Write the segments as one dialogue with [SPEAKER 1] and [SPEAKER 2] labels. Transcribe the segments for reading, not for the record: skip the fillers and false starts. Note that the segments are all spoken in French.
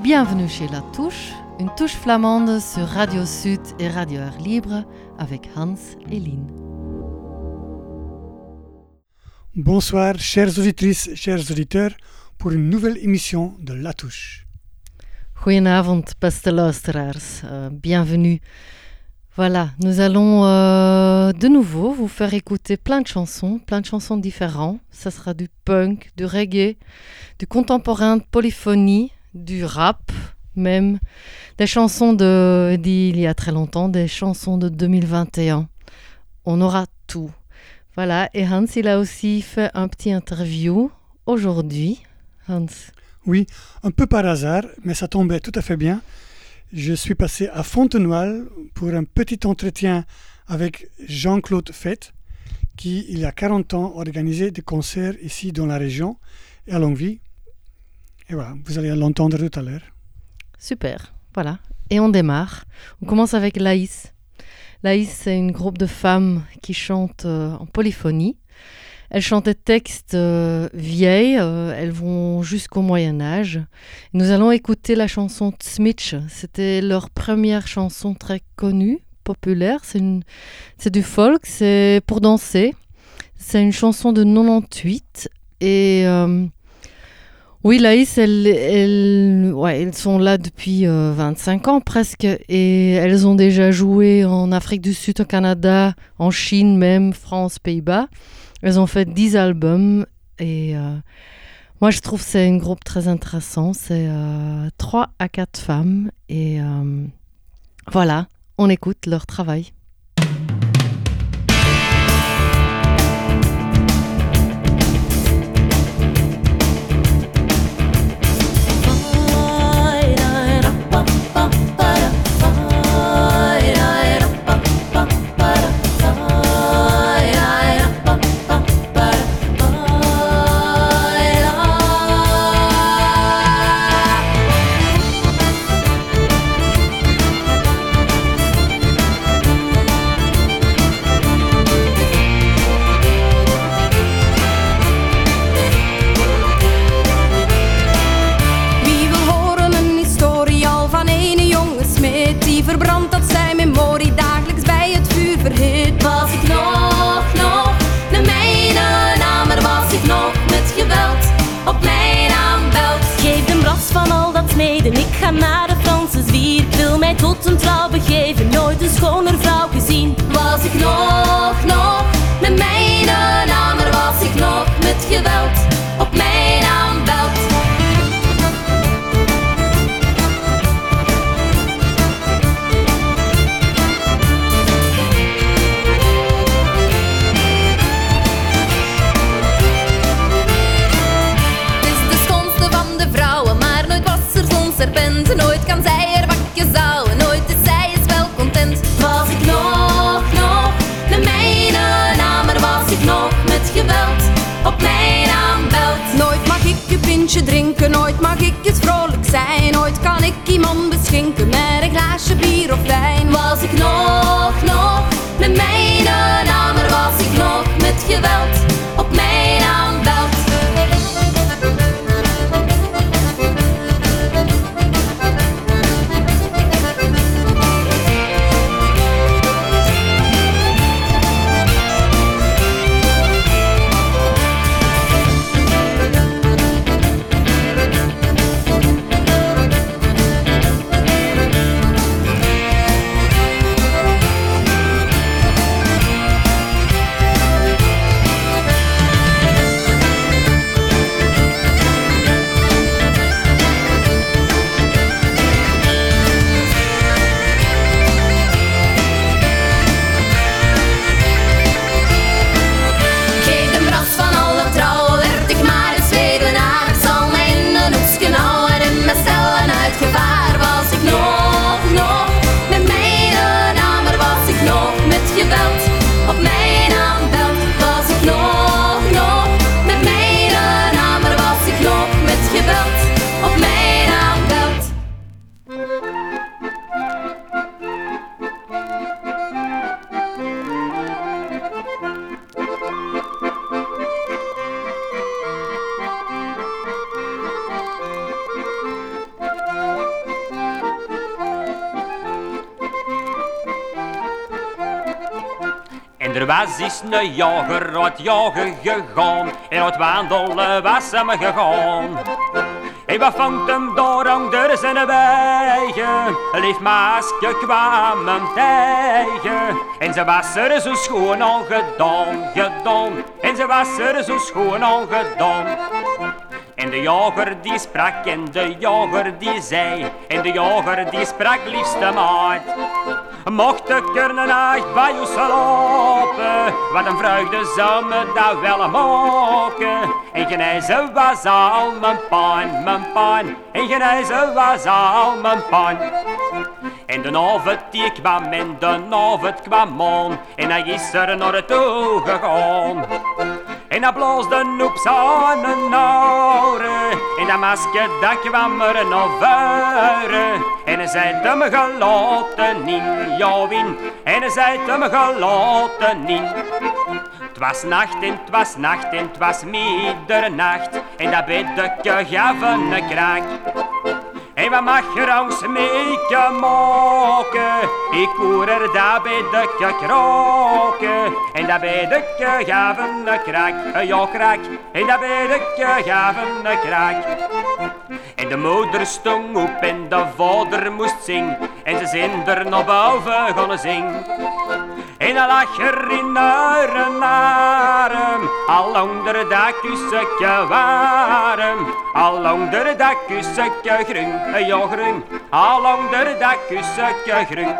[SPEAKER 1] Bienvenue chez La Touche, une touche flamande sur Radio Sud et Radio Air Libre avec Hans et Lynn.
[SPEAKER 2] Bonsoir, chères auditrices, chers auditeurs, pour une nouvelle émission de La Touche.
[SPEAKER 1] Goedenavond, beste luisteraars. Bienvenue. Voilà, nous allons de nouveau vous faire écouter plein de chansons différentes. Ça sera du punk, du reggae, du contemporain, de polyphonie, du rap même, des chansons d'il y a très longtemps, des chansons de 2021. On aura tout. Voilà, et Hans, il a aussi fait un petit interview aujourd'hui. Hans.
[SPEAKER 2] Oui, un peu par hasard, mais ça tombait tout à fait bien. Je suis passé à Fontenoy pour un petit entretien avec Jean-Claude Fett, qui, il y a 40 ans, organisait des concerts ici dans la région et à Longwy. Et voilà, vous allez l'entendre tout à l'heure.
[SPEAKER 1] Super, voilà. Et on démarre. On commence avec Laïs. Laïs, c'est une groupe de femmes qui chantent en polyphonie. Elles chantent des textes vieilles, elles vont jusqu'au Moyen-Âge. Nous allons écouter la chanson Tsmitsch. C'était leur première chanson très connue, populaire. C'est du folk, c'est pour danser. C'est une chanson de 98. Et oui, Laïs, elles sont là depuis 25 ans presque. Et elles ont déjà joué en Afrique du Sud, au Canada, en Chine même, France, Pays-Bas. Elles ont fait 10 albums et moi je trouve que c'est un groupe très intéressant. C'est 3 à 4 femmes et voilà, on écoute leur travail.
[SPEAKER 3] Ik ga naar de Franse zwier, ik wil mij tot een trouw begeven, nooit een schoner vrouw gezien. Was ik nog, met mijn naam, maar was ik nog met geweld op mijn aanbeld. Nooit kan zij er bakjes houden, nooit is zij is wel content. Was ik nog, met mijn naam, maar was ik nog met geweld op mijn aanbeld. Nooit mag ik een pintje drinken, nooit mag ik eens vrolijk zijn. Nooit kan ik iemand beschinken met een glaasje bier of wijn. Was ik nog, met mijn naam, maar was ik nog met geweld op mijn aanbeld.
[SPEAKER 4] En er was eens een jager uit jagen gegaan. En uit wandelen was hem gegaan. En wat vangt hem daar onder zijn wegen? Lief maasje kwam hem tegen. En ze was er zo schoon al gedaan. En ze was er zo schoon al gedaan. En de jager die sprak en de jager die zei. En de jager die sprak liefste maat. Mocht ik er een nacht bij u slapen, wat een vreugde zou me dat wel maken. En genezen was al mijn pijn. En genezen was al mijn pijn. En de avond die kwam en de avond kwam aan. En hij is er naar toe gegaan. En hij blaasde op zijn oren. En dat masker dat kwam er naar voren. En hij zei hem gelaten in jouw win. En hij zei hem gelaten in. Het was nacht en het was nacht en het was middernacht. En dat beddeke gaf een kraak. En wat mag er ons mee maken? Ik hoor er dat beddeke kraken. En dat beddeke gaf een kraak. Ja, kraak. En dat beddeke gaf een kraak. En de moeder stond op en de vader moest zingen. En ze zijn er naar boven gaan zingen. En dan lag er in haar arm, al onder dat kussetje warm. Al onder dat kussetje groen, ja groen. Al onder dat kussetje groen.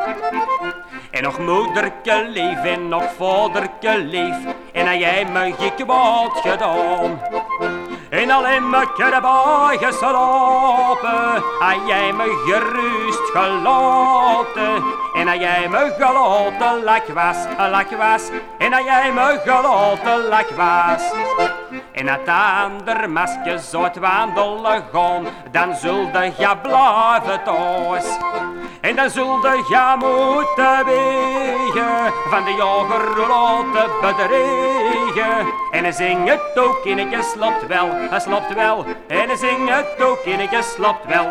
[SPEAKER 4] En nog moederke leef en nog vaderke leef. En hij jij me gekwaad gedaan. En alleen me erbij geslapen. Hij jij me gerust gelaten. En hij jij me gelaten lak was. En hij jij me gelaten lak was. En het ander masker zou het wandelen gaan. Dan zulde je blijven thuis. En dan zulde je moeten wegen. Van de jager laten bedreigen. En hij zingt het ook in, je slaapt wel. Hij slaapt wel. En hij zingt het ook in, je slaapt wel.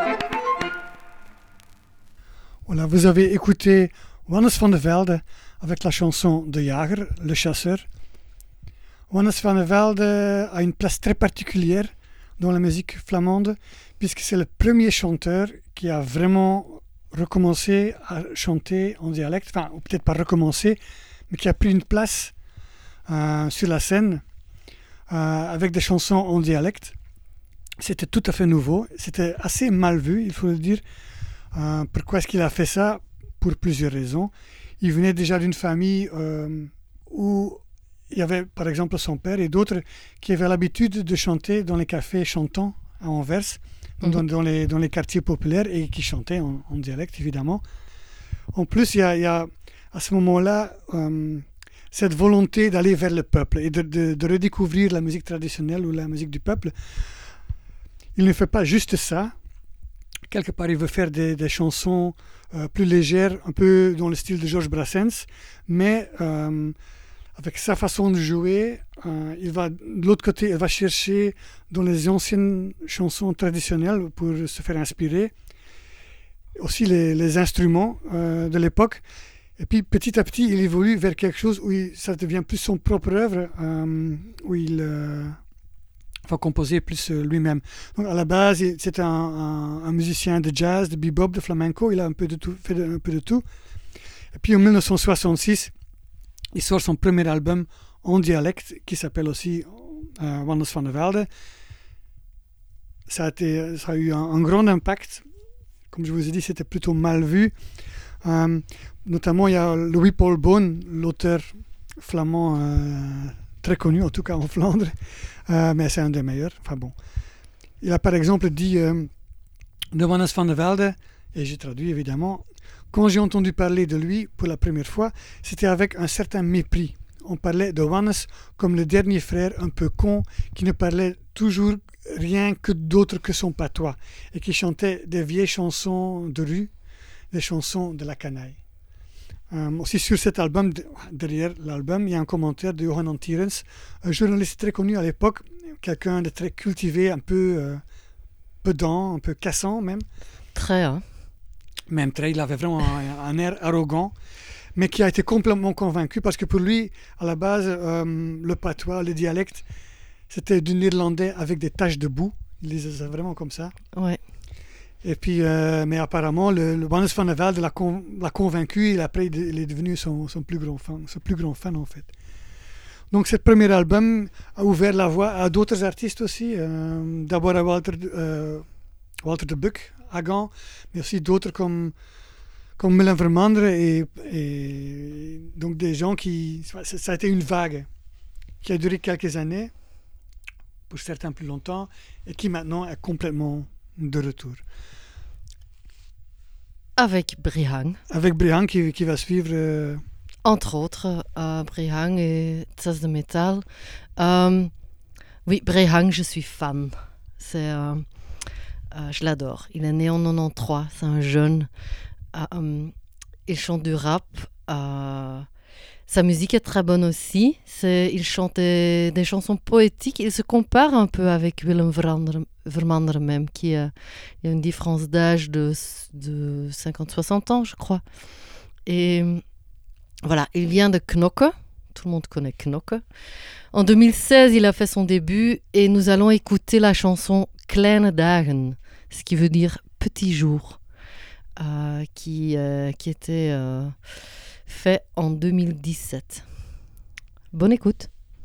[SPEAKER 2] Voilà, vous avez écouté Wannes van de Velde avec la chanson De Jager, Le Chasseur. Wannes van de Velde a une place très particulière dans la musique flamande, puisque c'est le premier chanteur qui a vraiment recommencé à chanter en dialecte, enfin, ou peut-être pas recommencé, mais qui a pris une place sur la scène avec des chansons en dialecte. C'était tout à fait nouveau, c'était assez mal vu, il faut le dire. Pourquoi est-ce qu'il a fait ça? Pour plusieurs raisons. Il venait déjà d'une famille où il y avait par exemple son père et d'autres qui avaient l'habitude de chanter dans les cafés chantants à Anvers, dans les quartiers populaires et qui chantaient en dialecte évidemment. En plus, il y a à ce moment-là cette volonté d'aller vers le peuple et de redécouvrir la musique traditionnelle ou la musique du peuple. Il ne fait pas juste ça. Quelque part, il veut faire des chansons plus légères, un peu dans le style de Georges Brassens, mais avec sa façon de jouer, il va de l'autre côté, il va chercher dans les anciennes chansons traditionnelles pour se faire inspirer, aussi les instruments de l'époque. Et puis petit à petit, il évolue vers quelque chose où ça devient plus son propre œuvre, où il va composer plus lui-même. Donc à la base, c'est un musicien de jazz, de bebop, de flamenco. Il a fait un peu de tout. Et puis en 1966, il sort son premier album en dialecte qui s'appelle aussi Wannes van de Velde. Ça a eu un grand impact. Comme je vous ai dit, c'était plutôt mal vu. Notamment, il y a Louis-Paul Boon, l'auteur flamand très connu, en tout cas en Flandre, mais c'est un des meilleurs. Enfin bon. Il a par exemple dit de Wannes van de Velde, et j'ai traduit évidemment, quand j'ai entendu parler de lui pour la première fois, c'était avec un certain mépris. On parlait de Wannes comme le dernier frère un peu con qui ne parlait toujours rien que d'autre que son patois et qui chantait des vieilles chansons de rue, des chansons de la canaille. Aussi sur cet album, derrière l'album, il y a un commentaire de Johan Antierens, un journaliste très connu à l'époque, quelqu'un de très cultivé, un peu pedant, un peu cassant même.
[SPEAKER 1] Très, hein.
[SPEAKER 2] Même très, il avait vraiment un air arrogant. mais qui a été complètement convaincu parce que pour lui, à la base, le patois, le dialecte, c'était du néerlandais avec des taches de boue. Il disait ça vraiment comme ça.
[SPEAKER 1] Ouais.
[SPEAKER 2] Et puis, mais apparemment, le Wannes van der Velde l'a convaincu et après, il est devenu son plus grand fan en fait. Donc, ce premier album a ouvert la voie à d'autres artistes aussi. D'abord à Walter de Buck à Gand, mais aussi d'autres comme Milan Vermandre et donc des gens qui... Ça a été une vague qui a duré quelques années, pour certains plus longtemps, et qui maintenant est complètement de retour.
[SPEAKER 1] Avec Brihang.
[SPEAKER 2] Avec Brihang qui va suivre...
[SPEAKER 1] Entre autres, Brihang et Tsas de Métal. Oui, Brihang, je suis fan. Je l'adore. Il est né en 93, c'est un jeune. Il chante du rap. Sa musique est très bonne aussi. Il chantait des chansons poétiques. Il se compare un peu avec Willem Vermandre même, il y a une différence d'âge de 50-60 ans, je crois. Et voilà, il vient de Knokke. Tout le monde connaît Knokke. En 2016, il a fait son début et nous allons écouter la chanson Kleine Dagen, ce qui veut dire petit jour, qui était fait en 2017. Bonne écoute.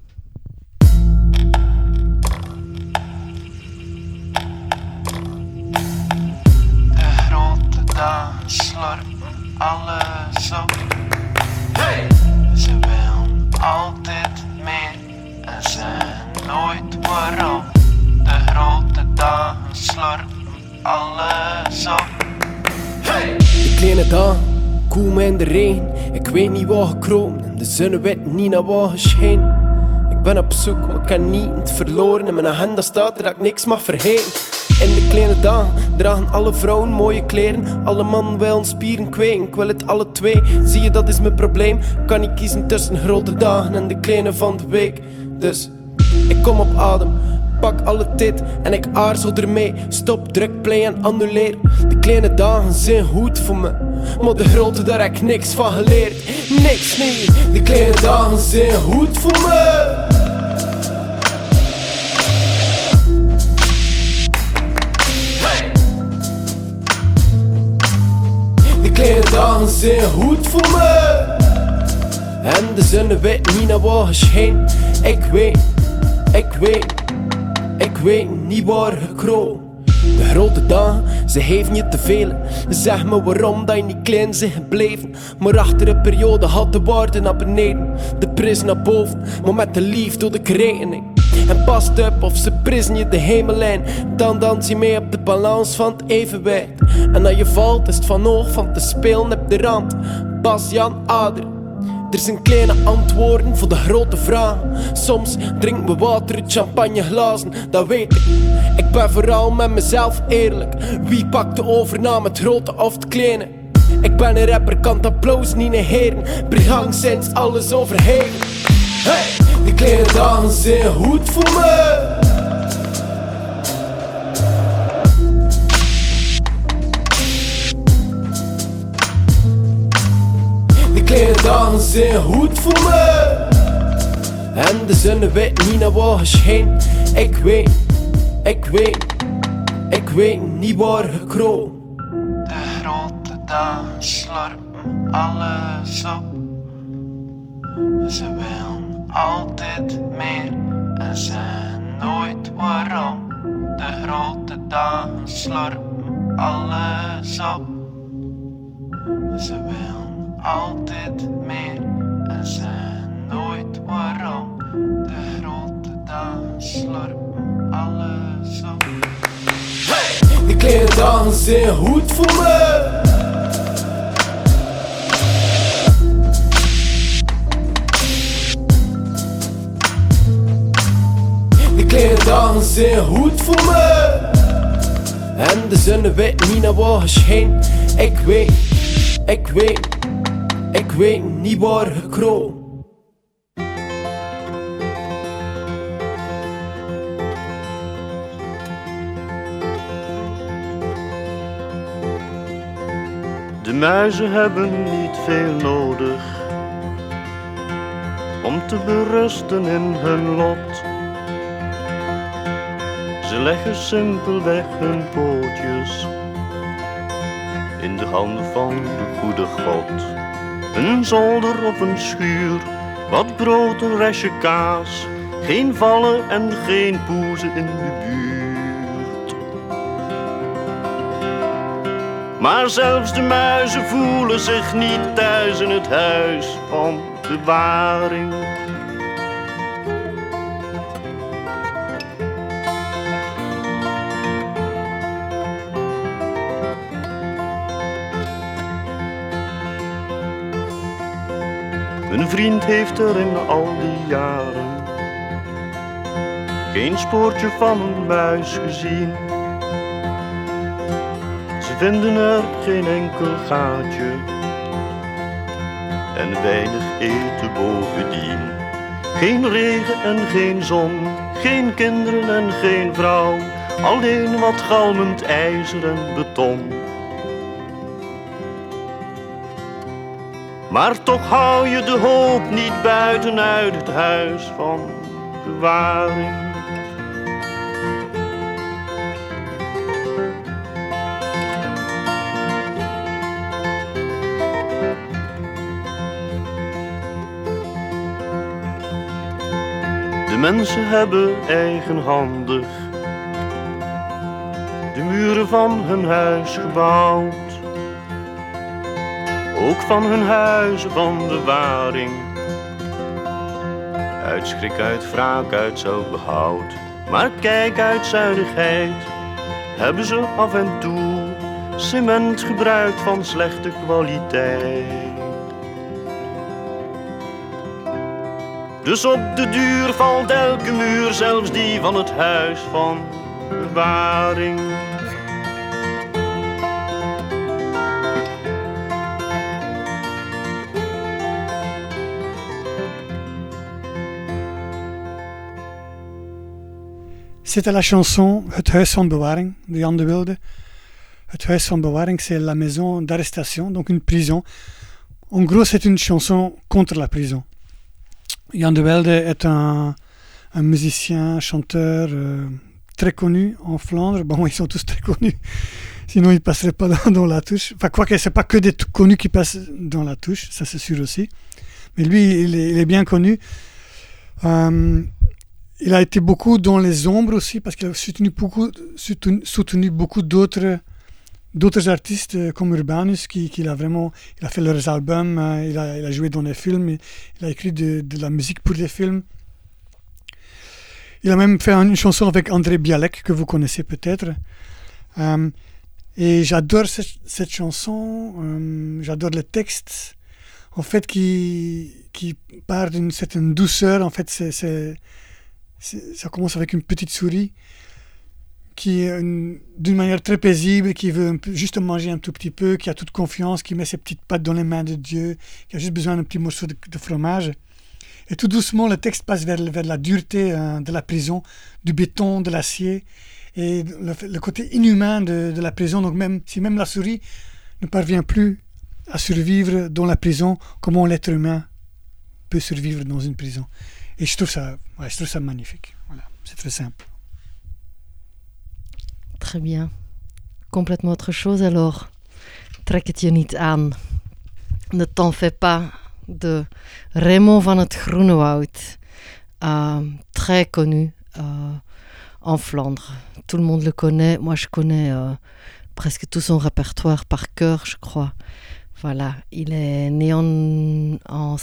[SPEAKER 5] De grote dagen slurpen alles op. Hey! Ze willen altijd meer en zijn nooit waarom. De grote dagen slurpen alles op. Hey!
[SPEAKER 6] De kleine dagen komen in de regen. Ik weet niet waar gekropen en de zon weet niet naar waar gescheen. Ik ben op zoek, maar ik kan niet verloren. In mijn agenda staat er dat ik niks mag vergeten. In de kleine dagen dragen alle vrouwen mooie kleren. Alle mannen willen spieren kweken, ik wil het alle twee. Zie je, dat is mijn probleem. Kan ik kiezen tussen grote dagen en de kleine van de week. Dus ik kom op adem, pak alle tijd en ik aarzel ermee. Stop, druk, play en annuleer. De kleine dagen zijn goed voor me, maar de grote daar heb ik niks van geleerd. Niks, nee, de kleine dagen zijn goed voor me. De kleine dagen zijn goed voor me. En de zon weet niet naar waar gescheen. Ik weet niet waar gekropen. De grote dagen, ze heeft niet te veel. Zeg me waarom dat je niet klein bent gebleven. Maar achter een periode had de waarde naar beneden, de prijs naar boven, maar met de liefde door de rekening. En past op of ze prisen je de hemel in. Dan dans je mee op de balans van het evenwicht. En als je valt is het van oog van te spelen op de rand. Bas-Jan Ader. Er zijn kleine antwoorden voor de grote vragen. Soms drinken we water uit champagneglazen, dat weet ik. Ik ben vooral met mezelf eerlijk. Wie pakt de overname, het grote of het kleine? Ik ben een rapper, kan het applaus niet negeren. Brihang zingt alles overheen. Hey, die kleine dagen zijn goed voor me. De kleine dagen zijn goed voor me. En de zon weet niet naar waar gescheen. Ik weet niet waar gekropen.
[SPEAKER 5] De grote dagen slurpen alles op. Ze willen altijd meer en zijn nooit waarom. De grote dagen slurpen alles op. Ze willen altijd meer en zijn nooit waarom. De grote dagen slurpen alles op.
[SPEAKER 6] Hey! De kleine dagen zijn goed voor me. De kleine dagen zijn goed voor me. En de zon weet niet naar waar gescheen. Ik weet niet waar gekropen.
[SPEAKER 7] De muizen hebben niet veel nodig om te berusten in hun lot. Ze leggen simpelweg hun pootjes in de handen van de goede God. Een zolder of een schuur, wat brood, een restje kaas, geen vallen en geen poezen in de buurt. Maar zelfs de muizen voelen zich niet thuis in het huis van bewaring. Een vriend heeft er in al die jaren geen spoortje van een muis gezien. Ze vinden er geen enkel gaatje en weinig eten bovendien. Geen regen en geen zon, geen kinderen en geen vrouw, alleen wat galmend ijzer en beton. Maar toch hou je de hoop niet buiten uit het huis van bewaring. De mensen hebben eigenhandig de muren van hun huis gebouwd. Ook van hun huizen van bewaring. Uit schrik, uit wraak, uit zelfbehoud. Maar kijk, uit zuinigheid hebben ze af en toe cement gebruikt van slechte kwaliteit. Dus op de duur valt elke muur, zelfs die van het huis van bewaring.
[SPEAKER 2] C'était la chanson Het Huis van Bewaring de Jan de Wilde. Het Huis van Bewaring, c'est la maison d'arrestation, donc une prison. En gros, c'est une chanson contre la prison. Jan de Wilde est un musicien, chanteur très connu en Flandre. Bon, ils sont tous très connus, sinon ils ne passeraient pas dans la touche. Enfin, quoique, ce n'est pas que des connus qui passent dans la touche, ça c'est sûr aussi. Mais lui, il est bien connu. Il a été beaucoup dans les ombres aussi, parce qu'il a soutenu beaucoup d'autres artistes comme Urbanus, il a fait leurs albums, il a joué dans les films, il a écrit de la musique pour les films. Il a même fait une chanson avec André Bialek, que vous connaissez peut-être. Et j'adore cette chanson, j'adore le texte, en fait, qui part d'une certaine douceur. En fait, ça commence avec une petite souris qui est d'une manière très paisible, qui veut juste manger un tout petit peu, qui a toute confiance, qui met ses petites pattes dans les mains de Dieu, qui a juste besoin d'un petit morceau de fromage. Et tout doucement, le texte passe vers la dureté de la prison, du béton, de l'acier, et le côté inhumain de la prison. Donc même si la souris ne parvient plus à survivre dans la prison, comment l'être humain peut survivre dans une prison. Et je trouve ça magnifique. Voilà, c'est très simple.
[SPEAKER 1] Très bien. Complètement autre chose alors. Trek het je niet aan. Ne t'en fais pas de Raymond van het Groenewoud. Très connu en Flandre. Tout le monde le connaît. Moi, je connais presque tout son répertoire par cœur, je crois. Voilà. Il est né en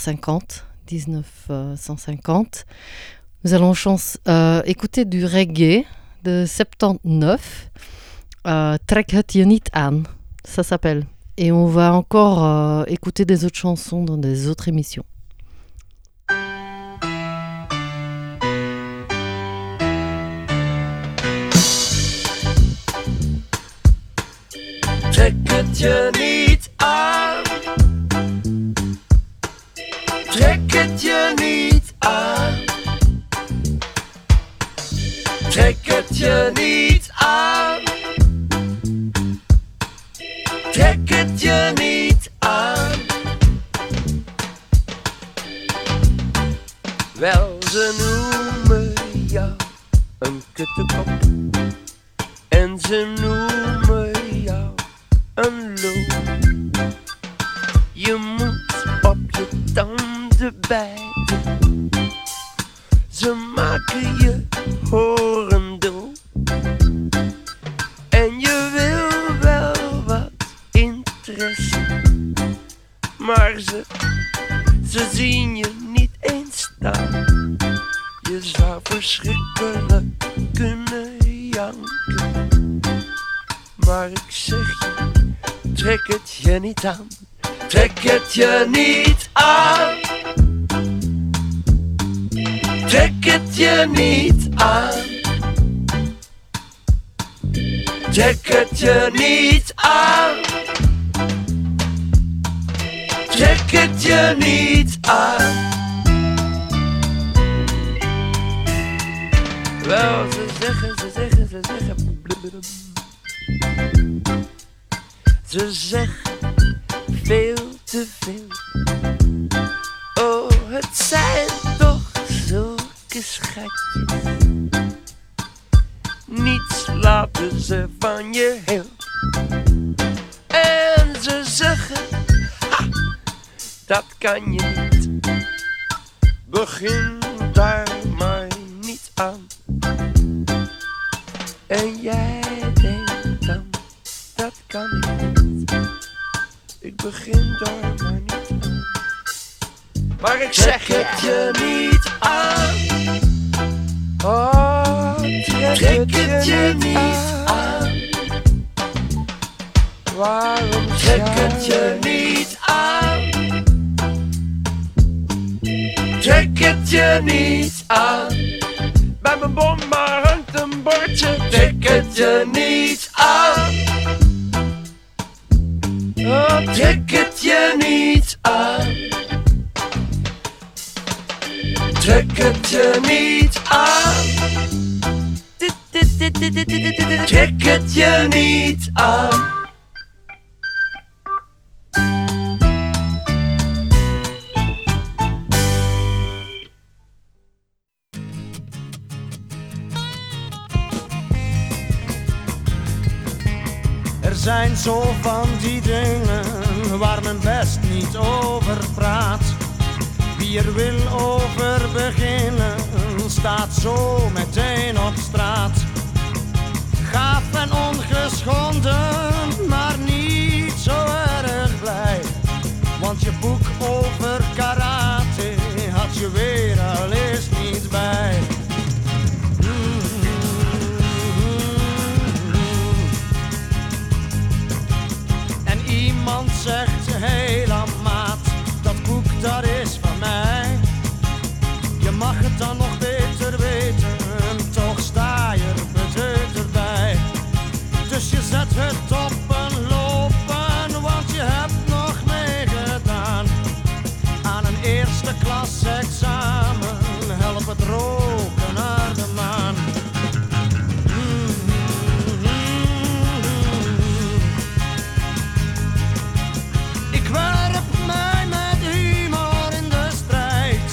[SPEAKER 1] 1950. Nous allons écouter du reggae de 79. Trek het je niet aan, ça s'appelle. Et on va encore écouter des autres chansons dans des autres émissions.
[SPEAKER 6] Trek het je niet aan. Trek het je niet aan. Trek het je niet aan. Trek het je niet Wel, ze noemen jou een kuttekop. En ze noemen jou een lul. Je moet op je tanden bijten. Ze maken je horendol. En je wil wel wat interesse. Maar ze zien je niet eens staan. Je zou verschrikkelijk kunnen janken. Maar ik zeg je, trek het je niet aan. Trek het je niet aan. Trek het je niet aan. Trek het je niet aan. Trek het je niet aan. Wel, ze zeggen. Ze zeggen veel te veel. Oh, het zijn toch zulke schatjes. Niets laten ze van je heel. En ze zeggen, ha, dat kan je niet. Begin daar maar niet aan. En jij denkt dan, dat kan ik niet. Ik begin daar maar niet aan. Maar ik zeg het je niet aan. Oh, trek het je niet aan. Waarom trek het je niet aan? Trek het je niet aan. Bij mijn bomma hangt een bordje. Trek het je niet aan. Oh, trek het je niet aan. Trek het je niet aan. Trek het je niet aan.
[SPEAKER 8] Er zijn zo van die dingen waar men best niet over praat. Wie er wil over beginnen, staat zo meteen op straat. Gaaf en ongeschonden, maar niet zo erg blij. Want je boek over karate had je weer al eens niet bij. En iemand zegt, hey maat, dat boek dat is van mij. Je mag het dan nog beter weten, toch sta je er beteuterd bij. Dus je zet het op een lopen, want je hebt nog meegedaan aan een eerste klas examen. Help het roken naar de maan. Ik werp mij met humor in de strijd,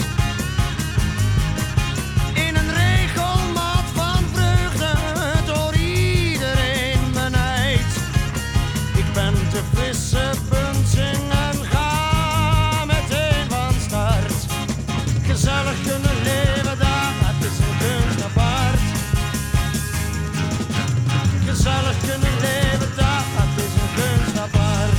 [SPEAKER 8] in een regelmaat van vreugde door iedereen benijd. Ik ben de frisse punching en ga meteen van start. Gezellig kunnen leven, dat is een kunst apart. Gezellig kunnen leven, dat is een kunst apart.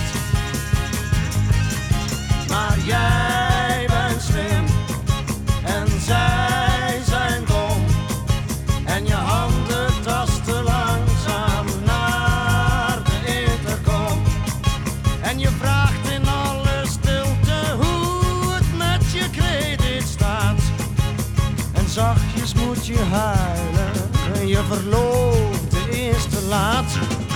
[SPEAKER 8] Maar jij bent slim en zij zijn dom. En je handen tasten langzaam naar de intercom. En je vraagt in alle stilte hoe het met je krediet staat. En zachtjes moet je huilen, je verloofde is te laat.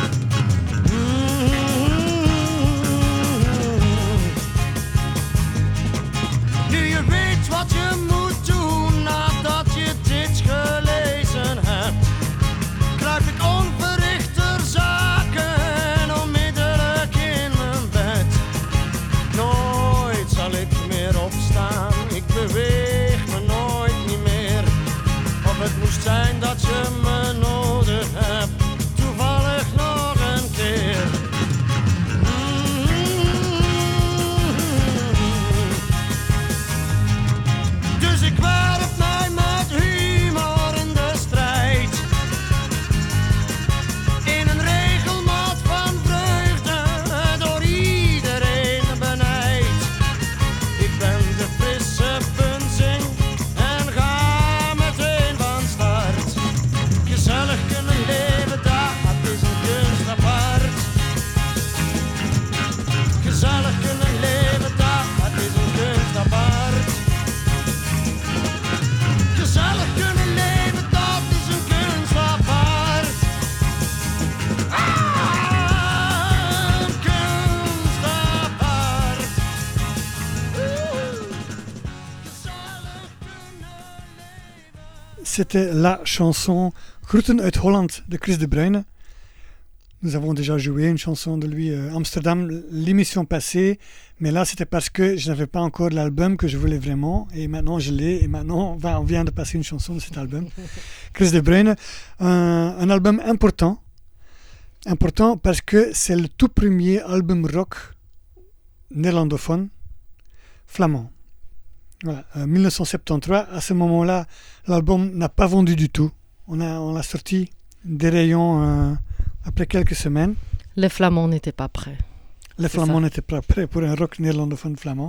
[SPEAKER 8] Nu je weet wat je moet doen nadat je dit gelezen hebt, kruip ik onverrichter zaken onmiddellijk in mijn bed. Nooit zal ik meer opstaan, ik beweeg me nooit
[SPEAKER 2] c'était la chanson Groeten uit Holland de Chris de Bruyne. Nous avons déjà joué une chanson de lui à Amsterdam l'émission passée, mais là c'était parce que je n'avais pas encore l'album que je voulais vraiment, et maintenant je l'ai, et maintenant on vient de passer une chanson de cet album. Chris de Bruyne, un album important parce que c'est le tout premier album rock néerlandophone flamand. Voilà, 1973, à ce moment-là, l'album n'a pas vendu du tout. On l'a sorti des rayons après quelques semaines.
[SPEAKER 1] Les Flamands n'étaient pas prêts.
[SPEAKER 2] Les Flamands n'étaient pas prêts pour un rock néerlandophone flamand.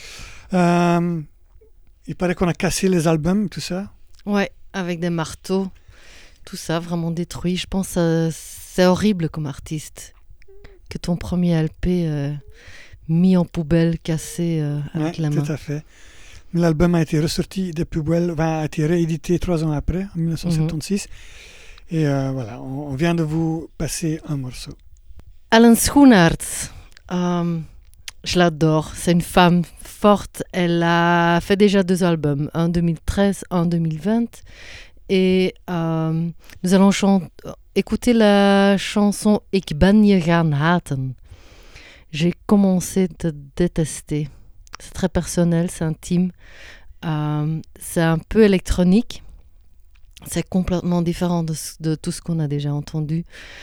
[SPEAKER 2] Il paraît qu'on a cassé les albums, tout ça.
[SPEAKER 1] Ouais, avec des marteaux. Tout ça, vraiment détruit. Je pense que c'est horrible comme artiste. Que ton premier LP mis en poubelle, cassé avec la main.
[SPEAKER 2] Tout à fait. Mais l'album a été ressorti des poubelles, a été réédité 3 ans après, en 1976. Et voilà, on vient de vous passer un morceau.
[SPEAKER 1] Ellen Schoenaerts, je l'adore. C'est une femme forte. Elle a fait déjà 2 albums, un en 2013, un en 2020. Et nous allons écouter la chanson Ik ben je gaan haten. J'ai commencé à te détester. C'est très personnel, c'est intime. C'est un peu électronique. C'est complètement différent de tout ce qu'on a déjà entendu.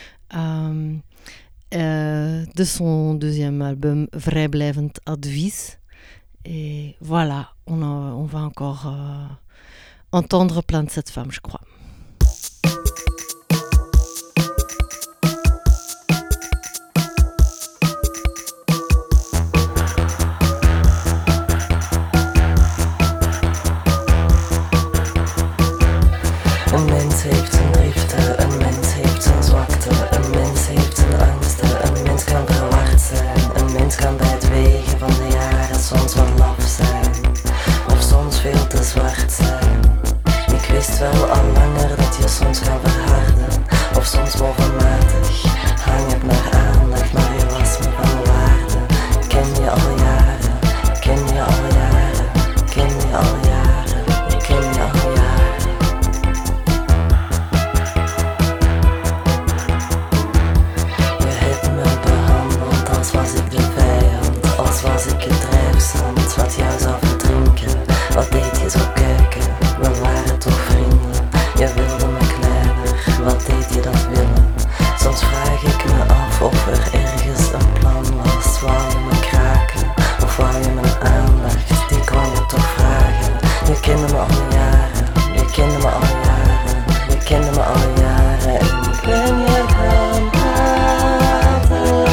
[SPEAKER 1] De son deuxième album, Vrijblijvend Advies. Et voilà, on va encore entendre plein de cette femme, je crois.
[SPEAKER 9] Een mens heeft zijn driften, een mens heeft zijn zwakte, een mens heeft zijn angsten, een mens kan verward zijn, een mens kan bij het wegen van de jaren soms wat laf zijn, of soms veel te zwart zijn. Ik wist wel al langer dat je soms kan verharden, of soms bovenmatig, hang het naar aandacht, maar je was me van waarde. Ken je al jaren, ken je al jaren, ken je al jaren, ik ken je al jaren. Was ik de vijand, als was ik het drijfzand wat jou zou verdrinken. Wat deed je zo kijken, we waren toch vrienden. Je wilde me kleiner, wat deed je dat willen? Soms vraag ik me af of er ergens een plan was. Wou je me kraken, of wou je mijn aandacht? Die kon je toch vragen. Je kende me al jaren, je kende me al jaren, je kende me al jaren. En ik ben je gaan haten.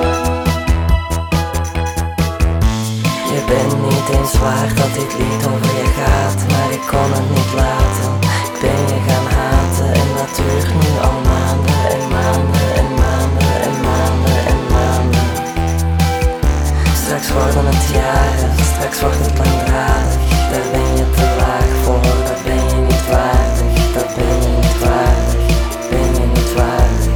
[SPEAKER 9] Je bent niet eens waar dat dit lied over je gaat, maar ik kon het niet laten. Ik ben je gaan haten en dat duurt nu al maanden en maanden en maanden en maanden en maanden. Straks worden het jaren, straks wordt het langdradig. Daar ben je te laag voor, daar ben je niet waardig. Dat ben je niet waardig, ben je niet waardig.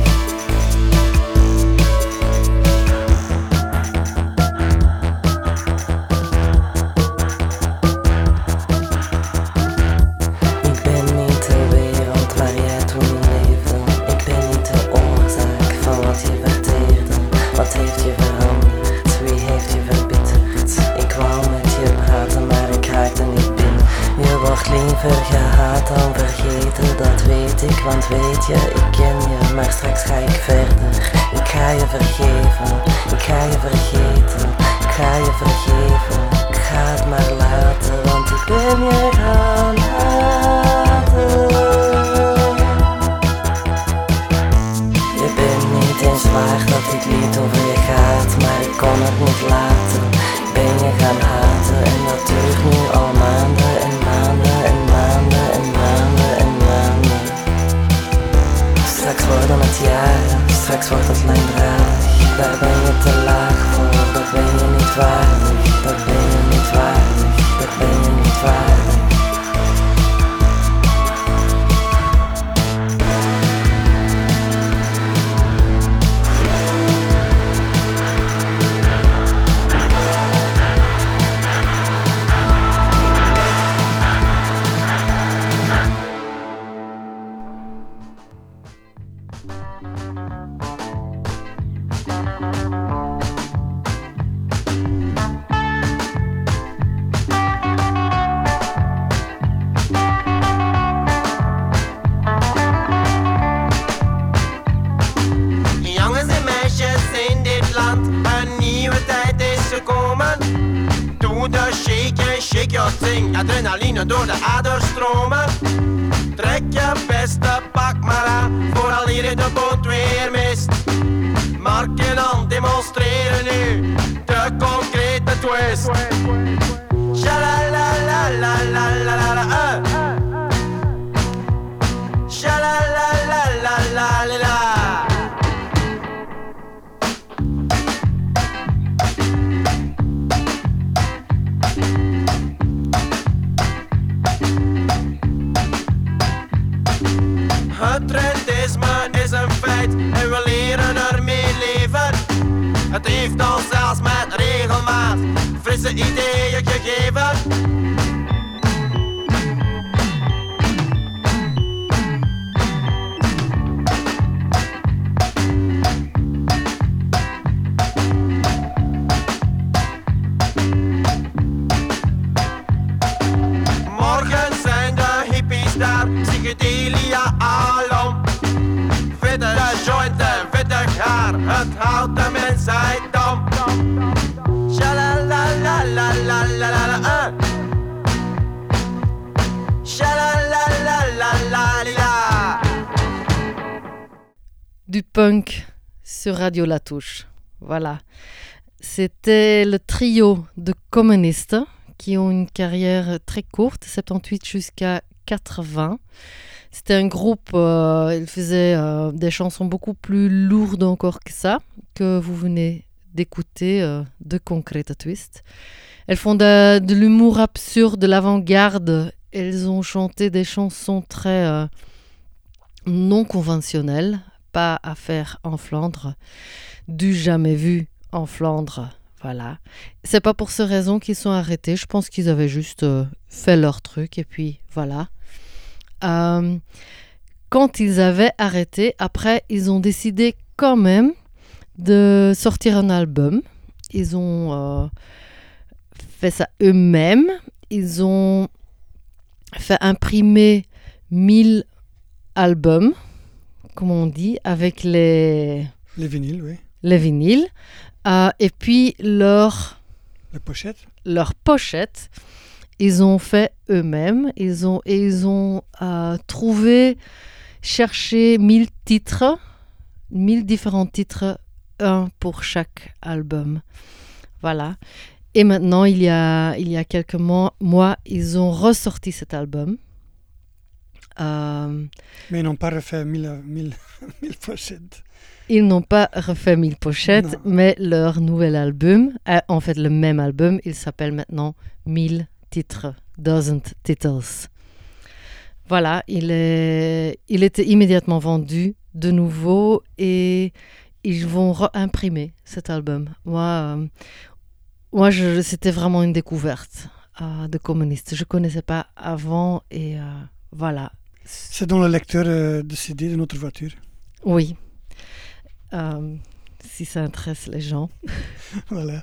[SPEAKER 9] Wat heeft je veranderd? Wie heeft je verbitterd? Ik wou met je praten, maar ik raakte niet binnen. Je wordt liever gehaat dan vergeten, dat weet ik. Want weet je, ik ken je, maar straks ga ik verder. Ik ga je vergeven, ik ga je vergeten. Ik ga je vergeven, ik ga het maar laten. Want ik ben je gaan haten. Je bent niet eens waar dat dit lied over je gaat, maar ik kon het niet laten. Ik ben je gaan haten en dat duurt nu al maanden en maanden en maanden en maanden en maanden. Straks worden het jaren, straks wordt het langdradig. Daar ben je te laag voor, dat ben je niet waardig. Dat ben je niet waardig, dat ben je niet waardig.
[SPEAKER 8] Adrenaline door de aders stromen. Trek je beste pak maar aan, vooral hier in de boot weer mist. Mark en hand demonstreren nu de concrete twist. Shalalalalalalalala. Shalalalalala. Het trendisme is een feit en we leren ermee leven. Het heeft ons zelfs met regelmaat frisse ideeën gegeven. Morgen zijn de hippies daar, psychedelia alom. Witte jointen, wittig haar, het houdt de mensheid dom. Shalalalalalalalala. Shalalalalala.
[SPEAKER 1] Du punk sur Radio La Touche. Voilà. C'était le trio de communistes qui ont une carrière très courte, 78 jusqu'à 80. C'était un groupe, ils faisaient des chansons beaucoup plus lourdes encore que ça, que vous venez d'écouter, de Concrete Twist. Elles font de l'humour absurde, de l'avant-garde. Elles ont chanté des chansons très non conventionnelles, pas à faire en Flandre, du jamais vu en Flandre. Voilà. C'est pas pour ces raisons qu'ils sont arrêtés. Je pense qu'ils avaient juste fait leur truc et puis voilà. Quand ils avaient arrêté, après, ils ont décidé quand même de sortir un album. Ils ont fait ça eux-mêmes. Ils ont fait imprimer 1000 albums, comme on dit, avec les
[SPEAKER 2] vinyles, oui.
[SPEAKER 1] Les vinyles. Et puis leur pochette, ils ont fait eux-mêmes. Ils ont cherché 1000 titres, 1000 différents titres, un pour chaque album. Voilà. Et maintenant, il y a quelques mois, ils ont ressorti cet album.
[SPEAKER 2] Mais ils n'ont pas refait 1000 pochettes.
[SPEAKER 1] Ils n'ont pas refait 1000 pochettes, non. Mais leur nouvel album, en fait le même album, il s'appelle maintenant 1000 titres, Dozen Titles. Voilà, il était immédiatement vendu de nouveau et ils vont réimprimer cet album. Moi, c'était vraiment une découverte de communistes. Je ne connaissais pas avant et voilà.
[SPEAKER 2] C'est dans le lecteur de CD de notre voiture.
[SPEAKER 1] Oui. Si ça intéresse les gens.
[SPEAKER 2] Voilà.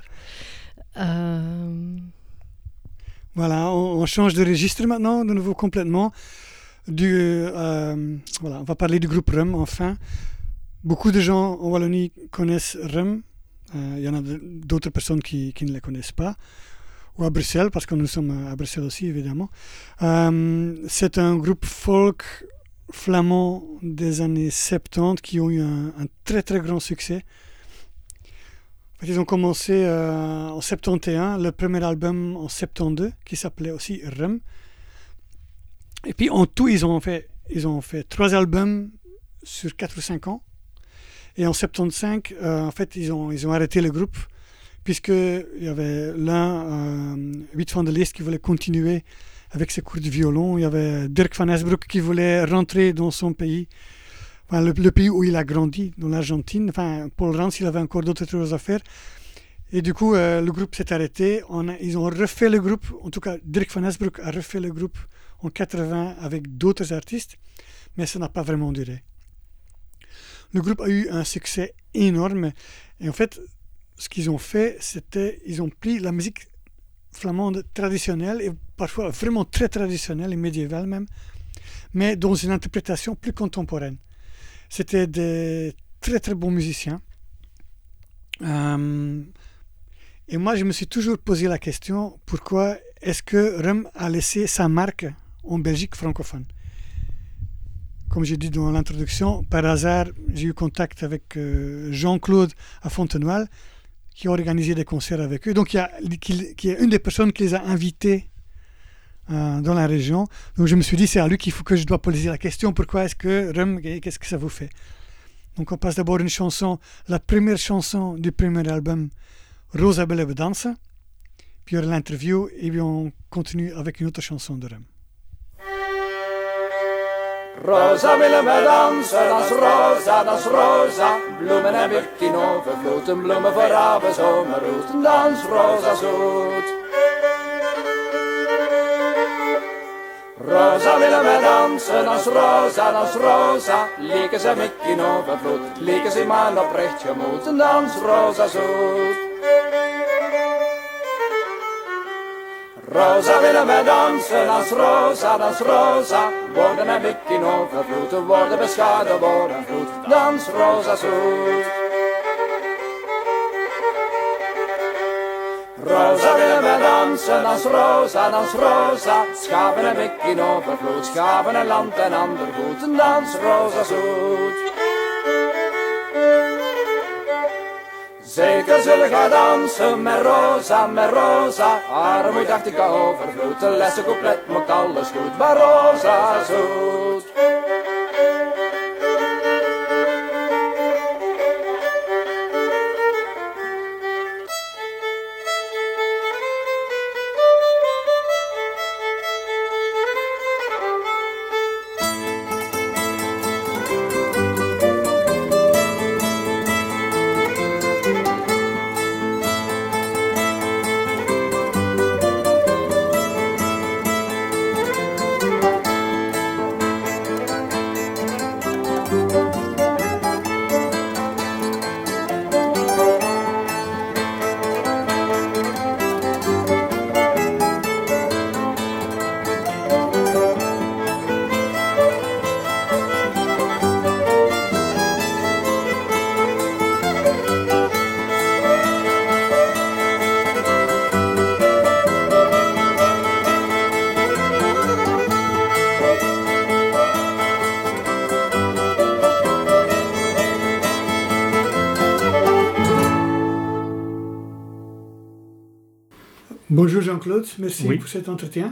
[SPEAKER 2] Voilà, on change de registre maintenant, de nouveau complètement. Voilà, on va parler du groupe Rum, enfin. Beaucoup de gens en Wallonie connaissent Rum. Il y en a d'autres personnes qui ne les connaissent pas. Ou à Bruxelles, parce que nous sommes à Bruxelles aussi, évidemment. C'est un groupe folk flamands des années 70 qui ont eu un très très grand succès. En fait, ils ont commencé en 71, le premier album en 72 qui s'appelait aussi Rum. Et puis en tout, ils ont fait 3 albums sur 4 ou 5 ans. Et en 75, en fait, ils ont arrêté le groupe puisqu'il y avait l'un, Huit van der Leest, qui voulait continuer avec ses cours de violon. Il y avait Dirk van Esbroek qui voulait rentrer dans son pays, enfin, le pays où il a grandi, dans l'Argentine. Enfin, Paul Rans, il avait encore d'autres choses à faire. Et du coup, le groupe s'est arrêté. Ils ont refait le groupe, en tout cas, Dirk van Esbroek a refait le groupe en 80 avec d'autres artistes, mais ça n'a pas vraiment duré. Le groupe a eu un succès énorme. Et en fait, ce qu'ils ont fait, c'était ils ont pris la musique flamande traditionnelle, et parfois vraiment très traditionnelle et médiévale même, mais dans une interprétation plus contemporaine. C'était des très très bons musiciens. Et moi, je me suis toujours posé la question, pourquoi est-ce que Rem a laissé sa marque en Belgique francophone? Comme j'ai dit dans l'introduction, par hasard, j'ai eu contact avec Jean-Claude à Fontenoy, qui a organisé des concerts avec eux. Donc, qui est une des personnes qui les a invités dans la région. Donc, je me suis dit, c'est à lui qu'il faut que je dois poser la question, pourquoi est-ce que Rem, qu'est-ce que ça vous fait? Donc, on passe d'abord une chanson, la première chanson du premier album, Rosa willen we dansen. Puis il y aura l'interview et puis on continue avec une autre chanson de Rem.
[SPEAKER 8] Rosa willen we dansen, als rosa. Bloemen heb ik in overvloed, en bloemen voor avond zomerroet. Een dans rosa zoet. Rosa willen we dansen, als rosa. Leken ze ik in overvloed, leken ze maar oprecht gemoed. Een dans rosa zoet. Rosa willen we dansen, als rosa. Woorden heb ik in overvloed, woorden beschaden, woorden vloed. Dans rosa zoet. Rosa willen we dansen, als rosa. Schapen heb ik in overvloed, schapen en land en ander goed. Dans rosa zoet. Zeker zullen gaan dansen met rosa. Armoei dacht ik al overvloed, de lessen couplet maakt alles goed. Maar rosa zoet.
[SPEAKER 2] Bonjour Jean-Claude, merci pour cet entretien.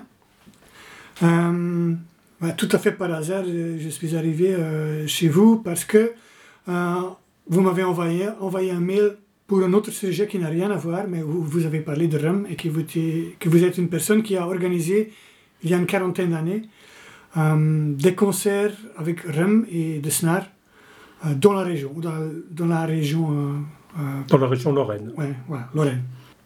[SPEAKER 2] Tout à fait par hasard, je suis arrivé chez vous parce que vous m'avez envoyé un mail pour un autre sujet qui n'a rien à voir, mais vous avez parlé de Rem et que vous êtes une personne qui a organisé, il y a une quarantaine d'années, des concerts avec Rem et de Snar dans la région, dans la région
[SPEAKER 10] Lorraine.
[SPEAKER 2] Ouais, voilà, Lorraine.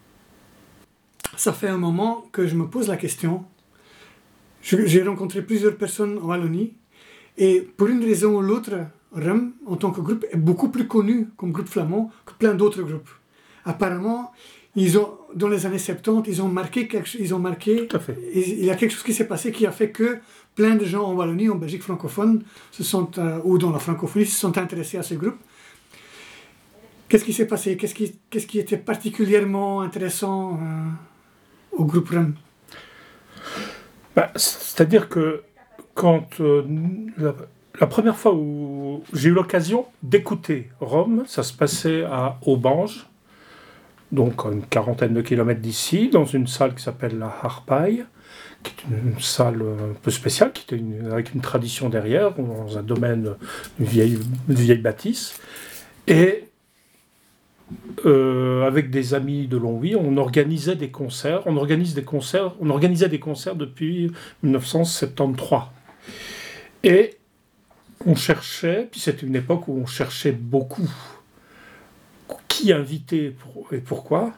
[SPEAKER 2] Ça fait un moment que je me pose la question. J'ai rencontré plusieurs personnes en Wallonie et pour une raison ou l'autre, Rem, en tant que groupe, est beaucoup plus connu comme groupe flamand que plein d'autres groupes. Apparemment, dans les années 70, ils ont marqué.
[SPEAKER 10] Tout à fait.
[SPEAKER 2] Il y a quelque chose qui s'est passé qui a fait que plein de gens en Wallonie, en Belgique francophone, ou dans la francophonie, se sont intéressés à ce groupe. Qu'est-ce qui s'est passé? Qu'est-ce qui était particulièrement intéressant au groupe Rem?
[SPEAKER 10] C'est-à-dire que quand la première fois où j'ai eu l'occasion d'écouter Rome, ça se passait à Aubange, donc à une quarantaine de kilomètres d'ici, dans une salle qui s'appelle la Harpaille, qui est une salle un peu spéciale, avec une tradition derrière, dans un domaine d'une vieille bâtisse. Et avec des amis de Longwy, on organisait des concerts. On organisait des concerts depuis 1973. Et on cherchait, puis c'était une époque où on cherchait beaucoup qui inviter et pourquoi.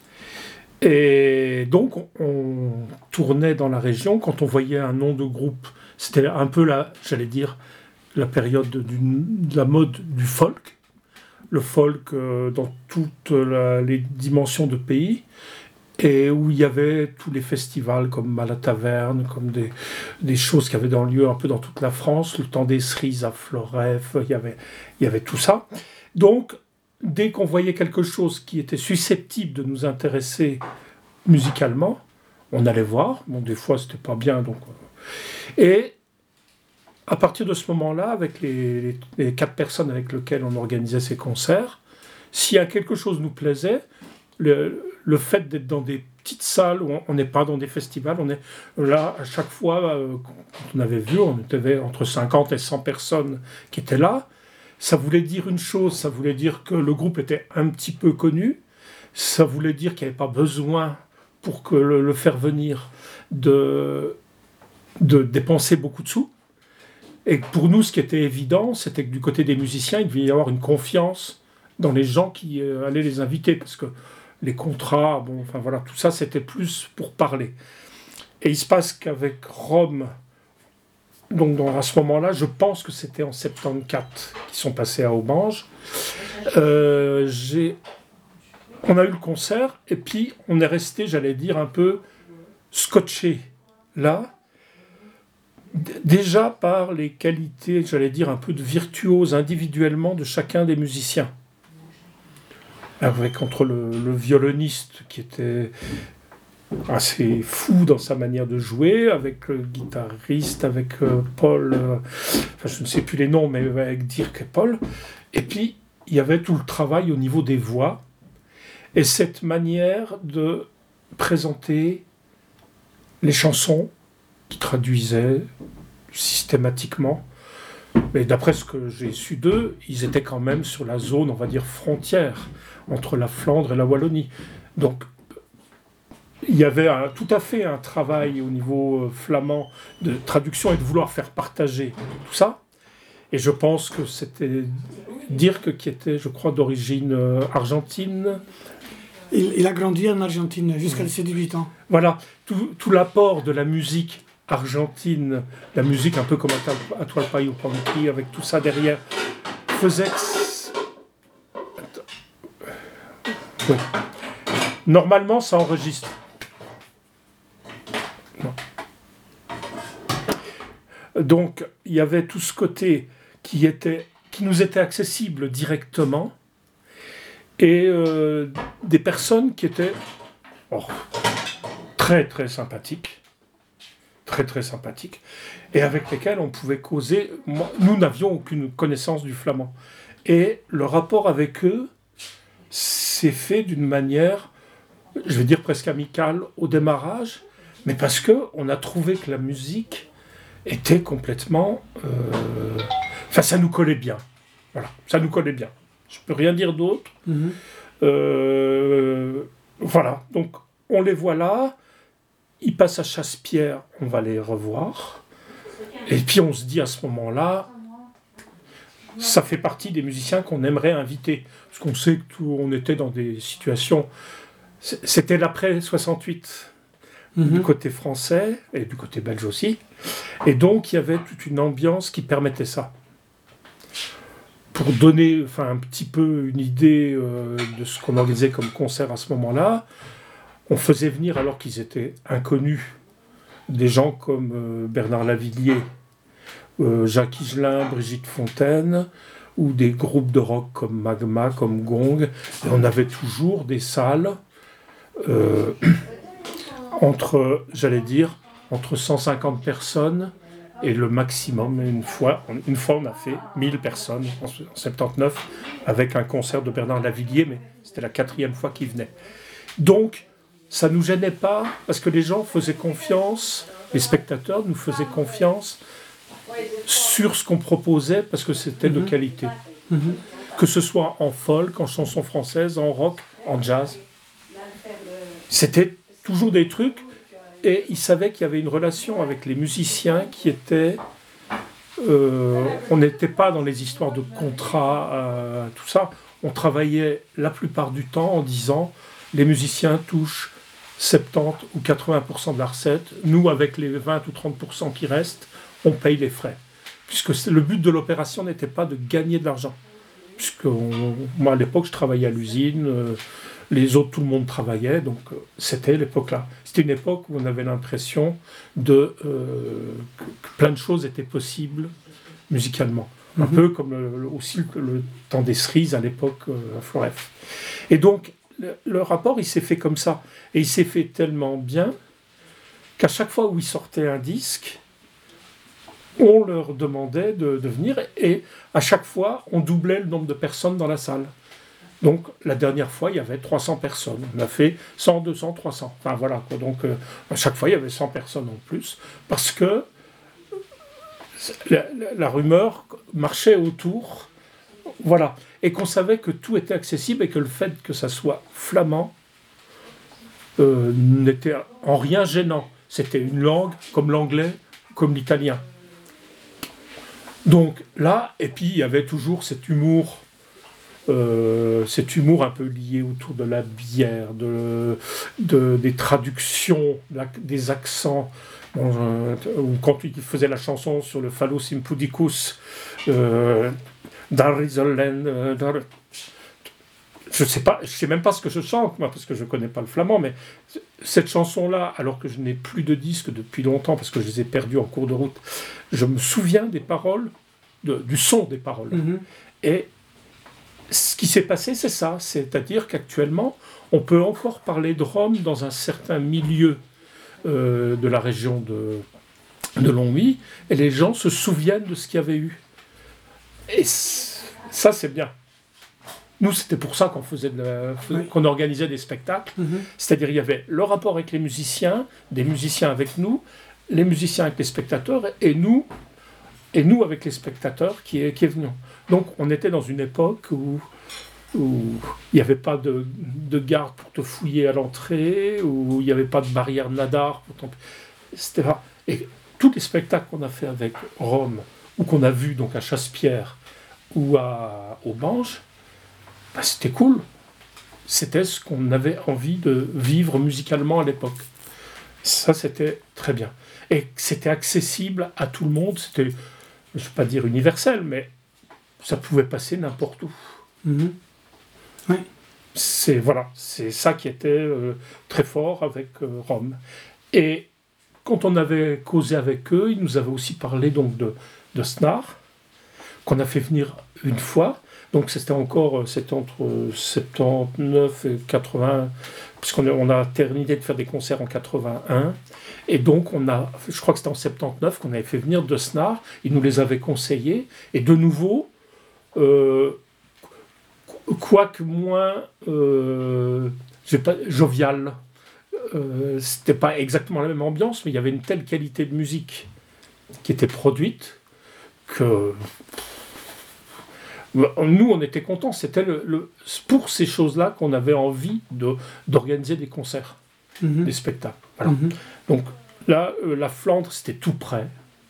[SPEAKER 10] Et donc on tournait dans la région. Quand on voyait un nom de groupe, c'était un peu la période de la mode du folk. Le folk dans toutes les dimensions de pays, et où il y avait tous les festivals comme à la Taverne, comme des choses qui avaient lieu un peu dans toute la France, le temps des cerises à Floref, il y avait tout ça. Donc, dès qu'on voyait quelque chose qui était susceptible de nous intéresser musicalement, on allait voir. Bon, des fois, c'était pas bien. Donc, et à partir de ce moment-là, avec les 4 personnes avec lesquelles on organisait ces concerts, s'il y a quelque chose nous plaisait, le fait d'être dans des petites salles où on n'est pas dans des festivals, on est là à chaque fois, quand on avait vu, on était entre 50 et 100 personnes qui étaient là. Ça voulait dire une chose, ça voulait dire que le groupe était un petit peu connu, ça voulait dire qu'il n'y avait pas besoin, pour que le faire venir, de dépenser beaucoup de sous. Et pour nous, ce qui était évident, c'était que du côté des musiciens, il devait y avoir une confiance dans les gens qui allaient les inviter, parce que les contrats, bon, enfin voilà, tout ça, c'était plus pour parler. Et il se passe qu'avec Rome, donc à ce moment-là, je pense que c'était en 74 qu'ils sont passés à Aubange, on a eu le concert, et puis on est resté, j'allais dire, un peu scotché là, déjà par les qualités, j'allais dire, un peu de virtuose individuellement de chacun des musiciens. Avec entre le violoniste qui était assez fou dans sa manière de jouer, avec le guitariste, avec Paul, enfin je ne sais plus les noms, mais avec Dirk et Paul. Et puis il y avait tout le travail au niveau des voix et cette manière de présenter les chansons qui traduisaient systématiquement. Mais d'après ce que j'ai su d'eux, ils étaient quand même sur la zone, on va dire, frontière entre la Flandre et la Wallonie. Donc, il y avait tout à fait un travail au niveau flamand de traduction et de vouloir faire partager tout ça. Et je pense que c'était Dirk qui était, je crois, d'origine argentine.
[SPEAKER 2] Il a grandi en Argentine jusqu'à ses 18 ans.
[SPEAKER 10] Voilà, tout l'apport de la musique argentine, la musique un peu comme Atahualpa Yupanqui, avec tout ça derrière, faisait que... Oui. Normalement, ça enregistre. Non. Donc, il y avait tout ce côté qui nous était accessible directement, et des personnes qui étaient très très sympathiques, très sympathiques, et avec lesquelles on pouvait causer. Nous n'avions aucune connaissance du flamand, et le rapport avec eux s'est fait d'une manière, je vais dire presque amicale au démarrage, mais parce que on a trouvé que la musique était complètement, enfin ça nous collait bien, voilà, ça nous collait bien. Je peux rien dire d'autre. Voilà, donc on les voit là, ils passent à Chasse-Pierre, on va les revoir, et puis on se dit à ce moment-là, ça fait partie des musiciens qu'on aimerait inviter, parce qu'on sait qu'on était dans des situations, c'était l'après 68, du côté français, et du côté belge aussi, et donc il y avait toute une ambiance qui permettait ça. Pour donner un petit peu une idée de ce qu'on organisait comme concert à ce moment-là, on faisait venir, alors qu'ils étaient inconnus, des gens comme Bernard Lavillier, Jacques Higelin, Brigitte Fontaine, ou des groupes de rock comme Magma, comme Gong. Et on avait toujours des salles entre 150 personnes et le maximum. Une fois on a fait 1000 personnes en 79 avec un concert de Bernard Lavillier, mais c'était la 4e fois qu'il venait. Donc, ça ne nous gênait pas, parce que les gens faisaient confiance, les spectateurs nous faisaient confiance sur ce qu'on proposait, parce que c'était de qualité. Que ce soit en folk, en chanson française, en rock, en jazz. C'était toujours des trucs, et ils savaient qu'il y avait une relation avec les musiciens qui était... on n'était pas dans les histoires de contrats, tout ça. On travaillait la plupart du temps en disant les musiciens touchent 70 ou 80% de la recette. Nous, avec les 20 ou 30% qui restent, on paye les frais. Puisque le but de l'opération n'était pas de gagner de l'argent. Puisque moi, à l'époque, je travaillais à l'usine, les autres, tout le monde travaillait, donc c'était l'époque-là. C'était une époque où on avait l'impression que plein de choses étaient possibles musicalement. Un peu comme aussi le temps des cerises à l'époque à Floref. Et donc, le rapport, il s'est fait comme ça. Et il s'est fait tellement bien qu'à chaque fois où ils sortaient un disque, on leur demandait de venir, et à chaque fois, on doublait le nombre de personnes dans la salle. Donc, la dernière fois, il y avait 300 personnes. On a fait 100, 200, 300. Enfin, voilà, quoi. Donc, à chaque fois, il y avait 100 personnes en plus, parce que la rumeur marchait autour, voilà. Et qu'on savait que tout était accessible, et que le fait que ça soit flamand n'était en rien gênant. C'était une langue comme l'anglais, comme l'italien. Donc, là, et puis, il y avait toujours cet humour un peu lié autour de la bière, des traductions, des accents. Ou quand il faisait la chanson sur le phallus impudicus, Darizollen, je sais même pas ce que je chante, moi, parce que je connais pas le flamand, mais cette chanson-là, alors que je n'ai plus de disques depuis longtemps, parce que je les ai perdus en cours de route, je me souviens des paroles, du son des paroles. Mm-hmm. Et ce qui s'est passé, c'est ça. C'est-à-dire qu'actuellement, on peut encore parler de Rome dans un certain milieu de la région de Longwy, et les gens se souviennent de ce qu'il y avait eu. Et ça, c'est bien. Nous, c'était pour ça qu'on organisait des spectacles. Mm-hmm. C'est-à-dire, il y avait le rapport avec les musiciens, des musiciens avec nous, les musiciens avec les spectateurs, et nous avec les spectateurs qui venions. Donc, on était dans une époque où il n'y avait pas de garde pour te fouiller à l'entrée, où il n'y avait pas de barrière de nadar. C'était là. Et tous les spectacles qu'on a fait avec Rome, ou qu'on a vus donc à Chasse-Pierre ou au Bange, c'était cool. C'était ce qu'on avait envie de vivre musicalement à l'époque. Ça, c'était très bien. Et c'était accessible à tout le monde. C'était, je ne vais pas dire universel, mais ça pouvait passer n'importe où. Mm-hmm. Oui. C'est ça qui était très fort avec Rome. Et quand on avait causé avec eux, ils nous avaient aussi parlé donc de Snar, qu'on a fait venir une fois. Donc c'était entre 79 et 80, puisqu'on a terminé de faire des concerts en 81. Et donc je crois que c'était en 79 qu'on avait fait venir de Snar. Ils nous les avaient conseillés. Et de nouveau, quoique moins jovial. C'était pas exactement la même ambiance, mais il y avait une telle qualité de musique qui était produite que nous, on était contents. C'était pour ces choses-là qu'on avait envie d'organiser des concerts, des spectacles. Voilà. Mm-hmm. Donc là, la Flandre, c'était tout près.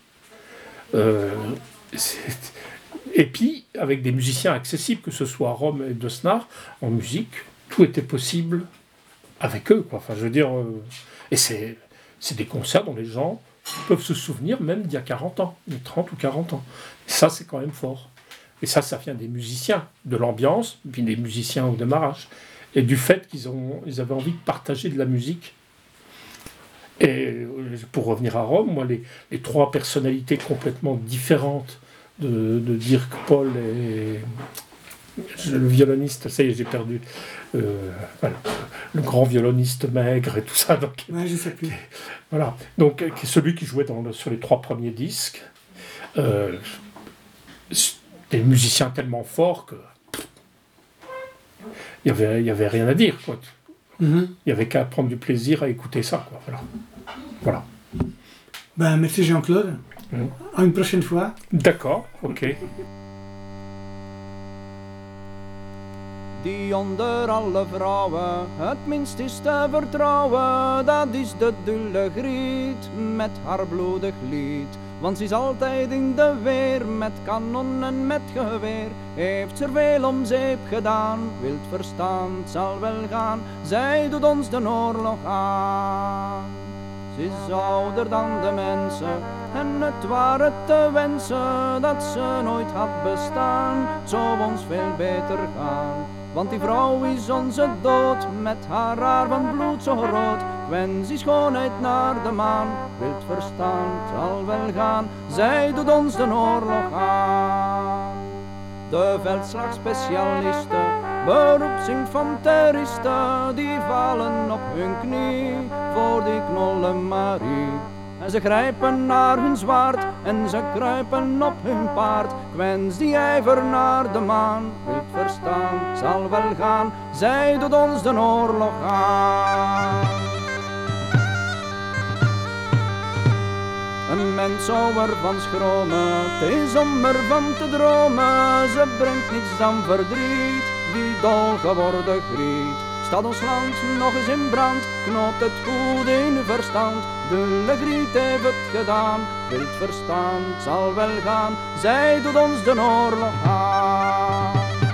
[SPEAKER 10] Et puis, avec des musiciens accessibles, que ce soit Rome et de Snar, en musique, tout était possible avec eux, quoi. Enfin, je veux dire, et c'est des concerts dont les gens peuvent se souvenir même d'il y a 40 ans, de 30 ou 40 ans. Et ça, c'est quand même fort. Et ça vient des musiciens, de l'ambiance, puis des musiciens au démarrage, et du fait qu'ils avaient envie de partager de la musique. Et pour revenir à Rome, moi, les trois personnalités complètement différentes de Dirk, Paul et le violoniste, ça y est, j'ai perdu, voilà, le grand violoniste maigre et tout ça. Donc,
[SPEAKER 2] ouais, je sais plus.
[SPEAKER 10] Voilà, donc qui est celui qui jouait sur les 3 premiers disques. Des musiciens tellement forts que il y avait rien à dire, quoi. Mm-hmm. Il y avait qu'à prendre du plaisir à écouter ça, quoi. Voilà.
[SPEAKER 2] Ben, merci Jean-Claude. À une prochaine fois.
[SPEAKER 10] D'accord, ok.
[SPEAKER 8] Die onder alle vrouwen het minst is te vertrouwen, dat is de dulle Griet met haar bloedig lied. Want ze is altijd in de weer, met kanon en met geweer. Heeft ze er veel om zeep gedaan, wilt verstaan, het zal wel gaan. Zij doet ons de oorlog aan. Ze is ouder dan de mensen, en het waren te wensen dat ze nooit had bestaan. Het zou ons veel beter gaan. Want die vrouw is onze dood, met haar haar van bloed zo rood. Wens die schoonheid naar de maan, wilt verstaan, het zal wel gaan. Zij doet ons de oorlog aan. De veldslagspecialisten, beroepsinfanteristen, die vallen op hun knie. voor die knolle Marie. En ze grijpen naar hun zwaard en ze kruipen op hun paard. Ik wens die ijver naar de maan, wilt verstaan, zal wel gaan. Zij doet ons de oorlog aan. Een mens zou ervan schromen, het is om ervan te dromen. Ze brengt niets dan verdriet, die dol geworden griet. Staat ons land nog eens in brand, knoopt het goed in verstand. De Legriet heeft het gedaan, wilt verstaan, het zal wel gaan. Zij doet ons de oorlog aan.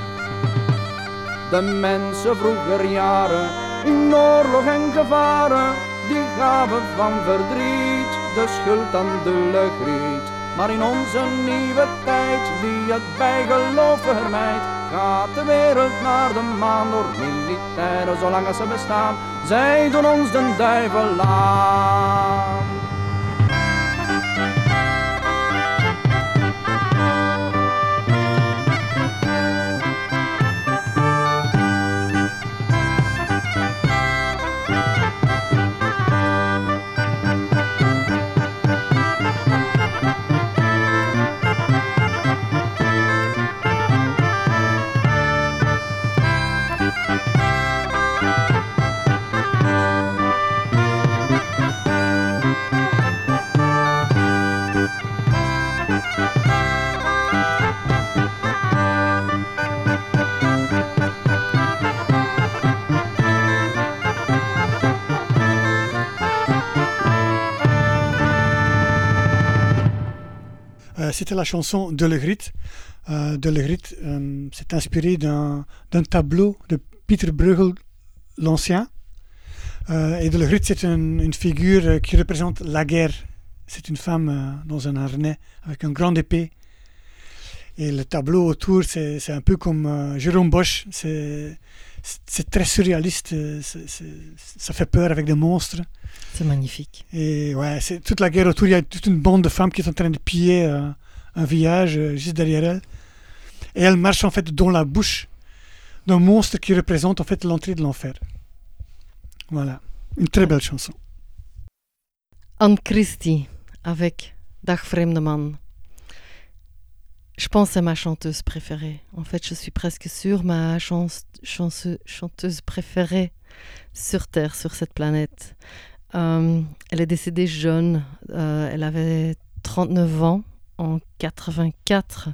[SPEAKER 8] De mensen vroeger jaren, in oorlog en gevaren, die gaven van verdriet de schuld aan de Legriet. Maar in onze nieuwe tijd, die het bijgeloof vermijdt, gaat de wereld naar de maan door militairen, zolang als ze bestaan. Zij doen ons de duivel aan.
[SPEAKER 2] C'était la chanson de Legriet. De Legriet s'est inspiré d'un tableau de Pieter Bruegel l'Ancien. Et de Legriet, c'est une figure qui représente la guerre. C'est une femme dans un harnais avec une grande épée. Et le tableau autour, c'est un peu comme Jérôme Bosch. C'est très surréaliste. Ça fait peur avec des monstres.
[SPEAKER 1] C'est magnifique.
[SPEAKER 2] Et ouais, c'est toute la guerre autour. Il y a toute une bande de femmes qui sont en train de piller un village juste derrière elles. Et elles marchent en fait dans la bouche d'un monstre qui représente en fait l'entrée de l'enfer. Voilà, une très belle chanson.
[SPEAKER 1] Anne Christie avec Dag vreemde man. Je pense que c'est ma chanteuse préférée. En fait, je suis presque sûre ma chanteuse préférée sur Terre, sur cette planète. Elle est décédée jeune. Elle avait 39 ans en 84.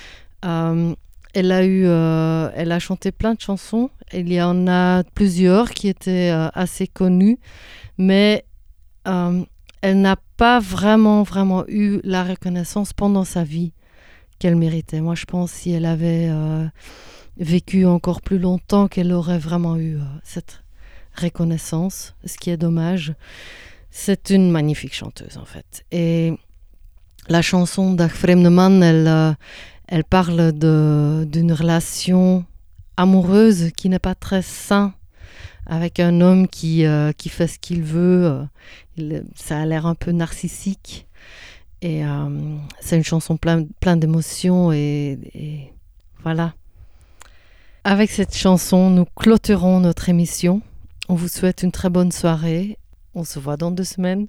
[SPEAKER 1] Elle a chanté plein de chansons. Il y en a plusieurs qui étaient assez connues, mais elle n'a pas vraiment eu la reconnaissance pendant sa vie qu'elle méritait. Moi, je pense que si elle avait vécu encore plus longtemps, qu'elle aurait vraiment eu cette reconnaissance, ce qui est dommage. C'est une magnifique chanteuse, en fait. Et la chanson Dag vreemde man, elle parle d'une relation amoureuse qui n'est pas très saine, avec un homme qui fait ce qu'il veut. Ça a l'air un peu narcissique. Et c'est une chanson plein d'émotions et voilà. Avec cette chanson, nous clôturons notre émission. On vous souhaite une très bonne soirée. On se voit dans 2 semaines.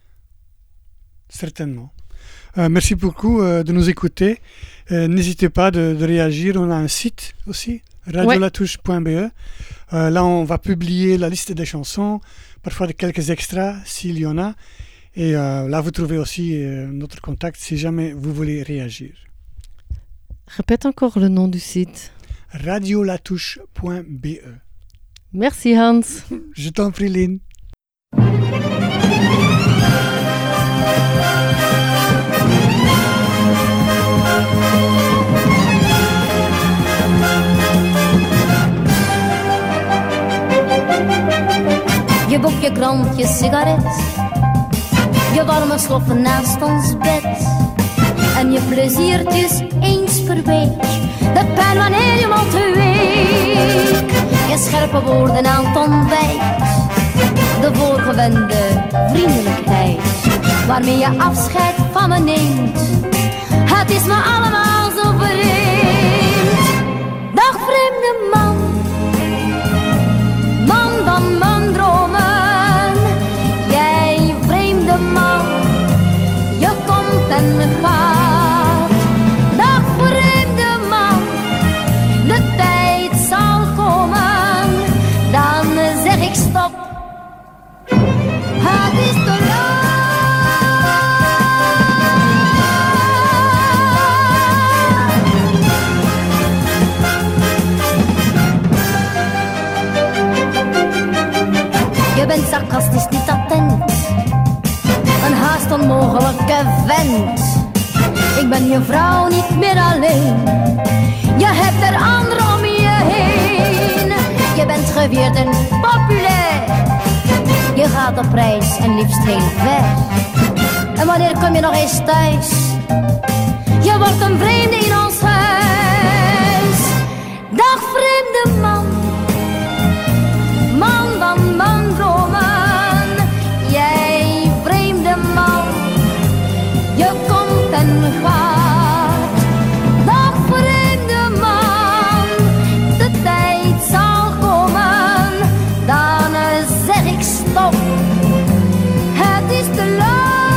[SPEAKER 2] Certainement. Merci beaucoup de nous écouter. N'hésitez pas de réagir. On a un site aussi, radiolatouche.be. Là, on va publier la liste des chansons, parfois quelques extras s'il y en a. Et là, vous trouvez aussi notre contact si jamais vous voulez réagir.
[SPEAKER 1] Répète encore le nom du site.
[SPEAKER 2] radiolatouche.be.
[SPEAKER 1] Merci Hans.
[SPEAKER 2] Je t'en prie Lynn.
[SPEAKER 3] Je boek je krant, je sigaret, je warme sloffen naast ons bed. En je pleziertjes eens per week, de pijn wanneer je moet te week. Je scherpe woorden aan het ontbijt, de voorgewende vriendelijkheid, waarmee je afscheid van me neemt. Het is me allemaal zo vreemd. Dag vreemde man, man van mijn dromen.
[SPEAKER 11] onmogelijke vent. Ik ben je vrouw niet meer alleen. Je hebt er anderen om je heen. Je bent gevierd en populair. Je gaat op reis en liefst heel ver. En wanneer kom je nog eens thuis? Je wordt een vreemde in ons huis. Dag vreemde man, man van mijn dromen. Jij vreemde man, je komt en gaat. Dag vreemde man, de tijd zal komen. Dan zeg ik stop, het is te laat.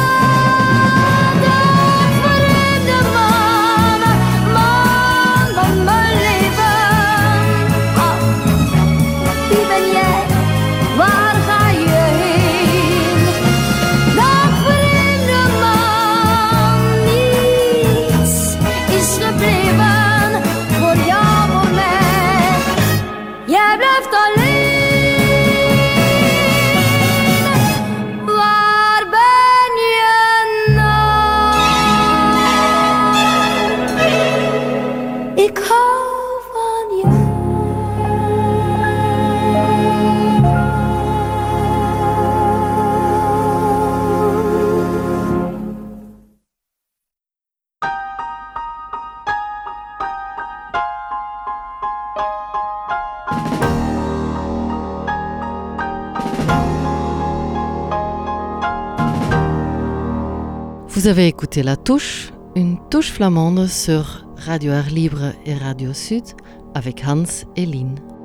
[SPEAKER 1] Vous avez écouté La Touche, une touche flamande sur Radio Air Libre et Radio Sud avec Hans et Lynn.